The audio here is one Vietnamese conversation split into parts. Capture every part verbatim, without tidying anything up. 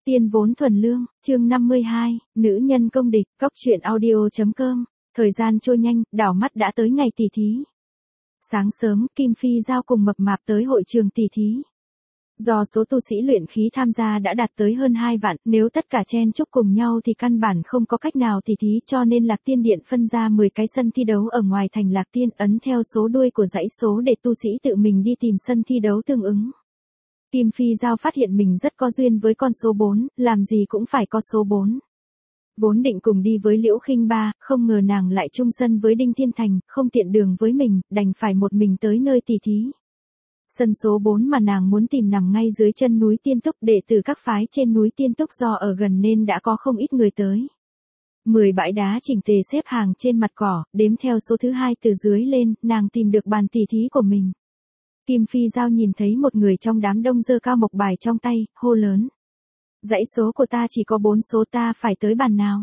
Tiên vốn thuần lương, chương năm mươi hai, nữ nhân công địch, cóc truyện audio.com. Thời gian trôi nhanh, đảo mắt đã tới ngày tỷ thí. Sáng sớm, Kim Phi Giao cùng Mập Mạp tới hội trường tỷ thí. Do số tu sĩ luyện khí tham gia đã đạt tới hơn hai vạn, nếu tất cả chen chúc cùng nhau thì căn bản không có cách nào tỷ thí, cho nên Lạc Tiên Điện phân ra mười cái sân thi đấu ở ngoài thành Lạc Tiên, ấn theo số đuôi của dãy số để tu sĩ tự mình đi tìm sân thi đấu tương ứng. Kim Phi Giao phát hiện mình rất có duyên với con số bốn, làm gì cũng phải có số bốn. Vốn định cùng đi với Liễu Khinh Ba, không ngờ nàng lại chung sân với Đinh Thiên Thành, không tiện đường với mình, đành phải một mình tới nơi tỷ thí. Sân số bốn mà nàng muốn tìm nằm ngay dưới chân núi Tiên Túc, đệ tử các phái trên núi Tiên Túc do ở gần nên đã có không ít người tới. Mười bãi đá chỉnh tề xếp hàng trên mặt cỏ, đếm theo số thứ hai từ dưới lên, nàng tìm được bàn tỷ thí của mình. Kim Phi Giao nhìn thấy một người trong đám đông giơ cao mộc bài trong tay, hô lớn. Dãy số của ta chỉ có bốn số, ta phải tới bàn nào?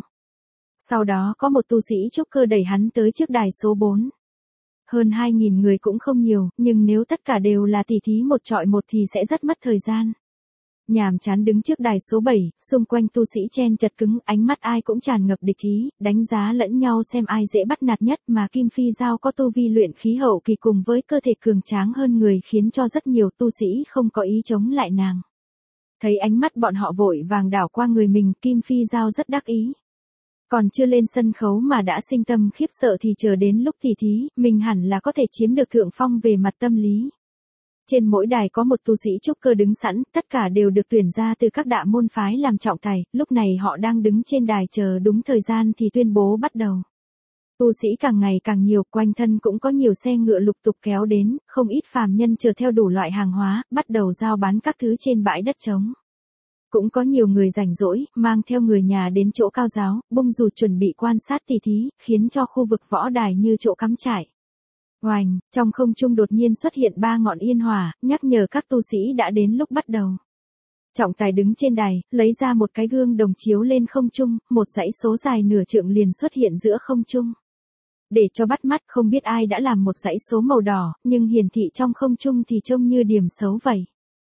Sau đó có một tu sĩ trúc cơ đẩy hắn tới trước đài số bốn. Hơn hai nghìn người cũng không nhiều, nhưng nếu tất cả đều là tỷ thí một chọi một thì sẽ rất mất thời gian. Nhàm chán đứng trước đài số bảy, xung quanh tu sĩ chen chật cứng, ánh mắt ai cũng tràn ngập địch ý, đánh giá lẫn nhau xem ai dễ bắt nạt nhất, mà Kim Phi Giao có tu vi luyện khí hậu kỳ cùng với cơ thể cường tráng hơn người khiến cho rất nhiều tu sĩ không có ý chống lại nàng. Thấy ánh mắt bọn họ vội vàng đảo qua người mình, Kim Phi Giao rất đắc ý. Còn chưa lên sân khấu mà đã sinh tâm khiếp sợ thì chờ đến lúc tỷ thí, mình hẳn là có thể chiếm được thượng phong về mặt tâm lý. Trên mỗi đài có một tu sĩ trúc cơ đứng sẵn, tất cả đều được tuyển ra từ các đạo môn phái làm trọng tài, lúc này họ đang đứng trên đài chờ đúng thời gian thì tuyên bố bắt đầu. Tu sĩ càng ngày càng nhiều, quanh thân cũng có nhiều xe ngựa lục tục kéo đến, không ít phàm nhân chờ theo đủ loại hàng hóa, bắt đầu giao bán các thứ trên bãi đất trống. Cũng có nhiều người rảnh rỗi, mang theo người nhà đến chỗ cao giáo, bung dù chuẩn bị quan sát tỷ thí, khiến cho khu vực võ đài như chỗ cắm trại. Oành, trong không trung đột nhiên xuất hiện ba ngọn yên hỏa, nhắc nhở các tu sĩ đã đến lúc bắt đầu. Trọng tài đứng trên đài, lấy ra một cái gương đồng chiếu lên không trung, một dãy số dài nửa trượng liền xuất hiện giữa không trung. Để cho bắt mắt, không biết ai đã làm một dãy số màu đỏ, nhưng hiển thị trong không trung thì trông như điểm xấu vậy.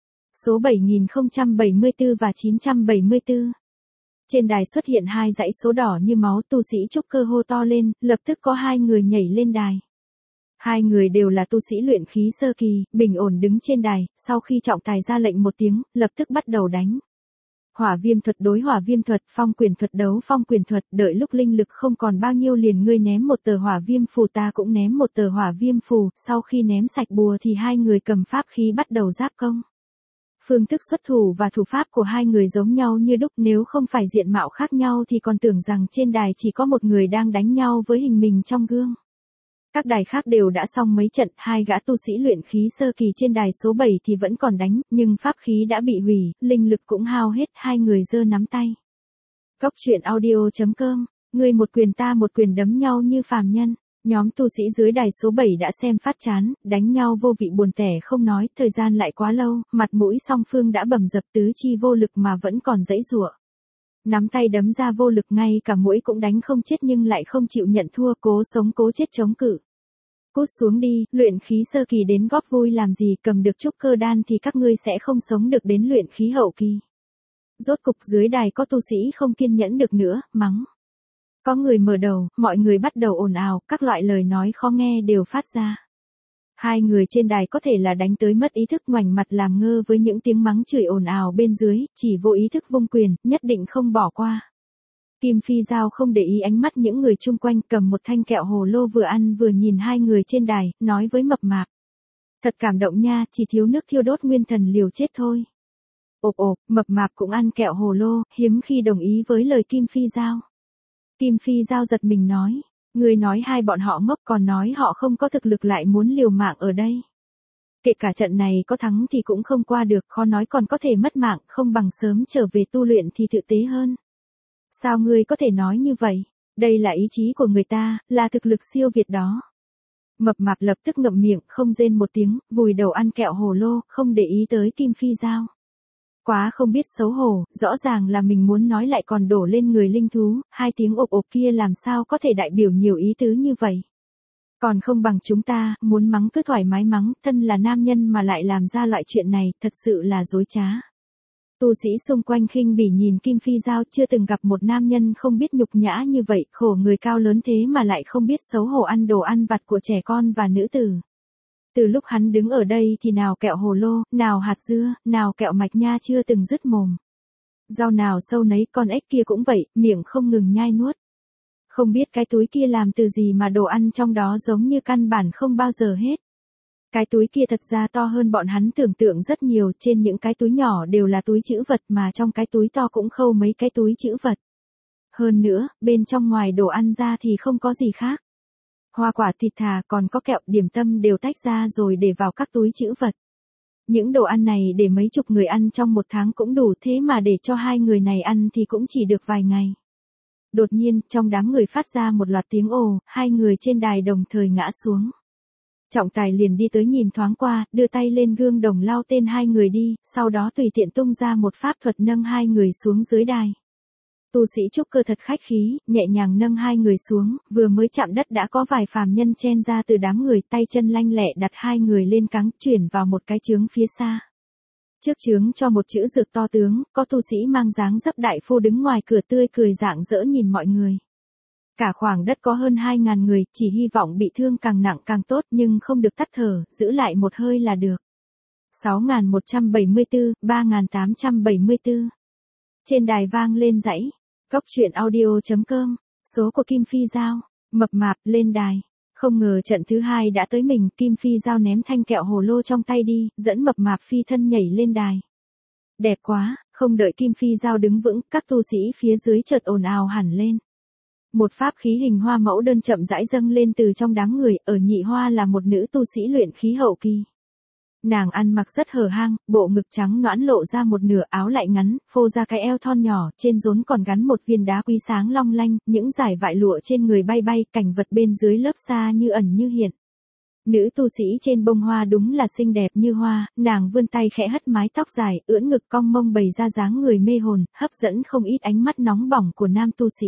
Số bảy nghìn không trăm bảy mươi tư và chín trăm bảy mươi tư. Trên đài xuất hiện hai dãy số đỏ như máu, tu sĩ trúc cơ hô to lên, lập tức có hai người nhảy lên đài. Hai người đều là tu sĩ luyện khí sơ kỳ, bình ổn đứng trên đài, sau khi trọng tài ra lệnh một tiếng, lập tức bắt đầu đánh. Hỏa viêm thuật đối hỏa viêm thuật, phong quyền thuật đấu phong quyền thuật, đợi lúc linh lực không còn bao nhiêu liền ngươi ném một tờ hỏa viêm phù, ta cũng ném một tờ hỏa viêm phù, sau khi ném sạch bùa thì hai người cầm pháp khí bắt đầu giáp công. Phương thức xuất thủ và thủ pháp của hai người giống nhau như đúc, nếu không phải diện mạo khác nhau thì còn tưởng rằng trên đài chỉ có một người đang đánh nhau với hình mình trong gương. Các đài khác đều đã xong mấy trận, hai gã tu sĩ luyện khí sơ kỳ trên đài số bảy thì vẫn còn đánh, nhưng pháp khí đã bị hủy, linh lực cũng hao hết, hai người giơ nắm tay. Cóc truyện audio.com, người một quyền ta một quyền đấm nhau như phàm nhân. Nhóm tu sĩ dưới đài số bảy đã xem phát chán, đánh nhau vô vị buồn tẻ không nói, thời gian lại quá lâu, mặt mũi song phương đã bầm dập, tứ chi vô lực mà vẫn còn giãy giụa. Nắm tay đấm ra vô lực, ngay cả muỗi cũng đánh không chết nhưng lại không chịu nhận thua, cố sống cố chết chống cự. Cút xuống đi, luyện khí sơ kỳ đến góp vui làm gì, cầm được trúc cơ đan thì các ngươi sẽ không sống được đến luyện khí hậu kỳ. Rốt cục dưới đài có tu sĩ không kiên nhẫn được nữa, mắng. Có người mở đầu, mọi người bắt đầu ồn ào, các loại lời nói khó nghe đều phát ra. Hai người trên đài có thể là đánh tới mất ý thức, ngoảnh mặt làm ngơ với những tiếng mắng chửi ồn ào bên dưới, chỉ vô ý thức vung quyền, nhất định không bỏ qua. Kim Phi Giao không để ý ánh mắt những người chung quanh, cầm một thanh kẹo hồ lô vừa ăn vừa nhìn hai người trên đài, nói với Mập Mạp. Thật cảm động nha, chỉ thiếu nước thiêu đốt nguyên thần liều chết thôi. Ộp ộp, Mập Mạp cũng ăn kẹo hồ lô, hiếm khi đồng ý với lời Kim Phi Giao. Kim Phi Giao giật mình nói, người nói hai bọn họ ngốc, còn nói họ không có thực lực lại muốn liều mạng ở đây. Kể cả trận này có thắng thì cũng không qua được, khó nói còn có thể mất mạng, không bằng sớm trở về tu luyện thì thực tế hơn. Sao ngươi có thể nói như vậy? Đây là ý chí của người ta, là thực lực siêu việt đó. Mập Mạp lập tức ngậm miệng, không rên một tiếng, vùi đầu ăn kẹo hồ lô, không để ý tới Kim Phi Giao. Quá không biết xấu hổ, rõ ràng là mình muốn nói lại còn đổ lên người linh thú, hai tiếng ộp ộp kia làm sao có thể đại biểu nhiều ý tứ như vậy. Còn không bằng chúng ta, muốn mắng cứ thoải mái mắng, thân là nam nhân mà lại làm ra loại chuyện này, thật sự là dối trá. Tu sĩ xung quanh khinh bỉ nhìn Kim Phi Giao, chưa từng gặp một nam nhân không biết nhục nhã như vậy, khổ người cao lớn thế mà lại không biết xấu hổ ăn đồ ăn vặt của trẻ con và nữ tử. Từ lúc hắn đứng ở đây thì nào kẹo hồ lô, nào hạt dưa, nào kẹo mạch nha chưa từng dứt mồm. Rau nào sâu nấy, con ếch kia cũng vậy, miệng không ngừng nhai nuốt. Không biết cái túi kia làm từ gì mà đồ ăn trong đó giống như căn bản không bao giờ hết. Cái túi kia thật ra to hơn bọn hắn tưởng tượng rất nhiều, trên những cái túi nhỏ đều là túi trữ vật mà trong cái túi to cũng khâu mấy cái túi trữ vật. Hơn nữa, bên trong ngoài đồ ăn ra thì không có gì khác. Hoa quả, thịt thà, còn có kẹo, điểm tâm đều tách ra rồi để vào các túi trữ vật. Những đồ ăn này để mấy chục người ăn trong một tháng cũng đủ, thế mà để cho hai người này ăn thì cũng chỉ được vài ngày. Đột nhiên, trong đám người phát ra một loạt tiếng ồ, hai người trên đài đồng thời ngã xuống. Trọng tài liền đi tới nhìn thoáng qua, đưa tay lên gương đồng lau tên hai người đi, sau đó tùy tiện tung ra một pháp thuật nâng hai người xuống dưới đài. Tu sĩ trúc cơ thật khách khí, nhẹ nhàng nâng hai người xuống, vừa mới chạm đất đã có vài phàm nhân chen ra từ đám người, tay chân lanh lẹ đặt hai người lên cáng, chuyển vào một cái chướng phía xa. Trước chướng cho một chữ dược to tướng, có tu sĩ mang dáng dấp đại phu đứng ngoài cửa tươi cười rạng rỡ nhìn mọi người. Cả khoảng đất có hơn hai ngàn người, chỉ hy vọng bị thương càng nặng càng tốt nhưng không được tắt thở, giữ lại một hơi là được. sáu nghìn một trăm bảy mươi tư, ba nghìn tám trăm bảy mươi tư. Trên đài vang lên dãy. Cóc truyện audio chấm com. Số của Kim Phi Giao. Mập mạp lên đài. Không ngờ trận thứ hai đã tới mình, Kim Phi Giao ném thanh kẹo hồ lô trong tay đi, dẫn mập mạp phi thân nhảy lên đài. Đẹp quá, không đợi Kim Phi Giao đứng vững, các tu sĩ phía dưới chợt ồn ào hẳn lên. Một pháp khí hình hoa mẫu đơn chậm rãi dâng lên từ trong đám người, ở nhị hoa là một nữ tu sĩ luyện khí hậu kỳ. Nàng ăn mặc rất hở hang, bộ ngực trắng nõn lộ ra một nửa, áo lại ngắn, phô ra cái eo thon nhỏ, trên rốn còn gắn một viên đá quý sáng long lanh, những dải vải lụa trên người bay bay, cảnh vật bên dưới lớp sa như ẩn như hiện. Nữ tu sĩ trên bông hoa đúng là xinh đẹp như hoa, nàng vươn tay khẽ hất mái tóc dài, ưỡn ngực cong mông bày ra dáng người mê hồn, hấp dẫn không ít ánh mắt nóng bỏng của nam tu sĩ.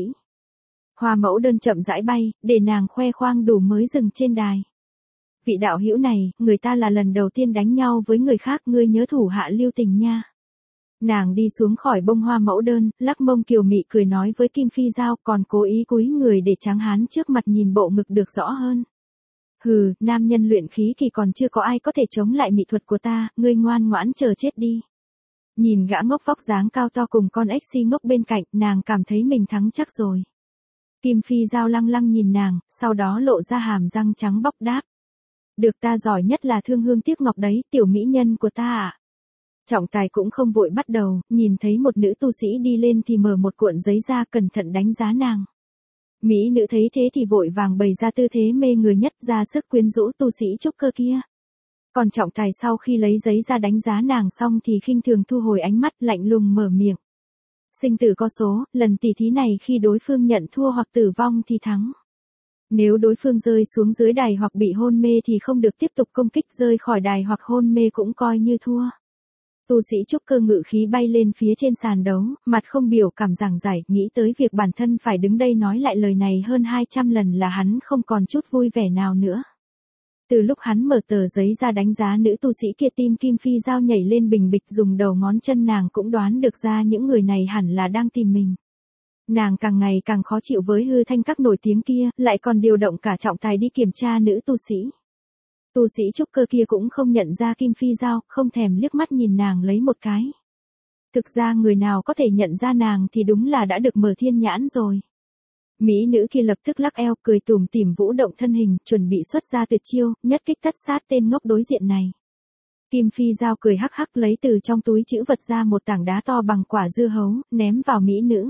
Hoa mẫu đơn chậm rãi bay, để nàng khoe khoang đủ mới dừng trên đài. Vị đạo hữu này, người ta là lần đầu tiên đánh nhau với người khác, ngươi nhớ thủ hạ lưu tình nha. Nàng đi xuống khỏi bông hoa mẫu đơn, lắc mông kiều mị cười nói với Kim Phi Giao, còn cố ý cúi người để tráng hán trước mặt nhìn bộ ngực được rõ hơn. Hừ, nam nhân luyện khí kỳ còn chưa có ai có thể chống lại mỹ thuật của ta, ngươi ngoan ngoãn chờ chết đi. Nhìn gã ngốc vóc dáng cao to cùng con ếch si ngốc bên cạnh, nàng cảm thấy mình thắng chắc rồi. Kim Phi Giao lăng lăng nhìn nàng, sau đó lộ ra hàm răng trắng bóc đáp. Được, ta giỏi nhất là thương hương tiếc ngọc đấy, tiểu mỹ nhân của ta ạ. À. Trọng tài cũng không vội bắt đầu, nhìn thấy một nữ tu sĩ đi lên thì mở một cuộn giấy ra, cẩn thận đánh giá nàng. Mỹ nữ thấy thế thì vội vàng bày ra tư thế mê người nhất, ra sức quyến rũ tu sĩ trúc cơ kia. Còn trọng tài sau khi lấy giấy ra đánh giá nàng xong thì khinh thường thu hồi ánh mắt, lạnh lùng mở miệng. Sinh tử có số, lần tỉ thí này khi đối phương nhận thua hoặc tử vong thì thắng. Nếu đối phương rơi xuống dưới đài hoặc bị hôn mê thì không được tiếp tục công kích, rơi khỏi đài hoặc hôn mê cũng coi như thua. Tu sĩ trúc cơ ngự khí bay lên phía trên sàn đấu, mặt không biểu cảm giảng giải, nghĩ tới việc bản thân phải đứng đây nói lại lời này hơn hai trăm lần là hắn không còn chút vui vẻ nào nữa. Từ lúc hắn mở tờ giấy ra đánh giá nữ tu sĩ kia, tim Kim Phi Giao nhảy lên bình bịch, dùng đầu ngón chân nàng cũng đoán được ra những người này hẳn là đang tìm mình. Nàng càng ngày càng khó chịu với hư thanh các nổi tiếng kia, lại còn điều động cả trọng tài đi kiểm tra nữ tu sĩ. Tu sĩ trúc cơ kia cũng không nhận ra Kim Phi Giao, không thèm liếc mắt nhìn nàng lấy một cái. Thực ra người nào có thể nhận ra nàng thì đúng là đã được mở thiên nhãn rồi. Mỹ nữ kia lập tức lắc eo, cười tủm tỉm vũ động thân hình, chuẩn bị xuất ra tuyệt chiêu, nhất kích tất sát tên ngốc đối diện này. Kim Phi Giao cười hắc hắc lấy từ trong túi trữ vật ra một tảng đá to bằng quả dưa hấu, ném vào mỹ nữ.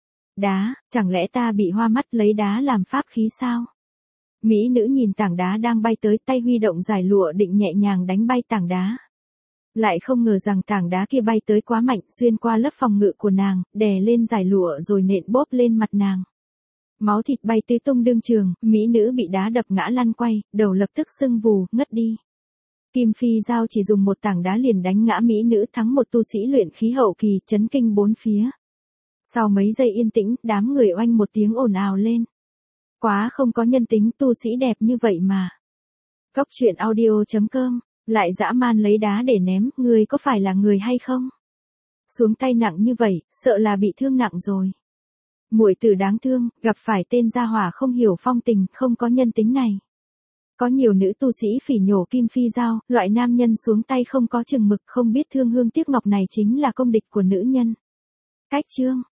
Đá, chẳng lẽ ta bị hoa mắt, lấy đá làm pháp khí sao? Mỹ nữ nhìn tảng đá đang bay tới, tay huy động giải lụa định nhẹ nhàng đánh bay tảng đá. Lại không ngờ rằng tảng đá kia bay tới quá mạnh, xuyên qua lớp phòng ngự của nàng, đè lên giải lụa rồi nện bốp lên mặt nàng. Máu thịt bay tứ tung đương trường, mỹ nữ bị đá đập ngã lăn quay, đầu lập tức sưng vù, ngất đi. Kim Phi Giao chỉ dùng một tảng đá liền đánh ngã mỹ nữ, thắng một tu sĩ luyện khí hậu kỳ, chấn kinh bốn phía. Sau mấy giây yên tĩnh, đám người oanh một tiếng ồn ào lên. Quá không có nhân tính, tu sĩ đẹp như vậy mà. Cóc truyện audio chấm com, lại dã man lấy đá để ném, người có phải là người hay không? Xuống tay nặng như vậy, sợ là bị thương nặng rồi. Muội tử đáng thương, gặp phải tên gia hỏa không hiểu phong tình, không có nhân tính này. Có nhiều nữ tu sĩ phỉ nhổ Kim Phi Giao, loại nam nhân xuống tay không có chừng mực, không biết thương hương tiếc ngọc này chính là công địch của nữ nhân. Cách chương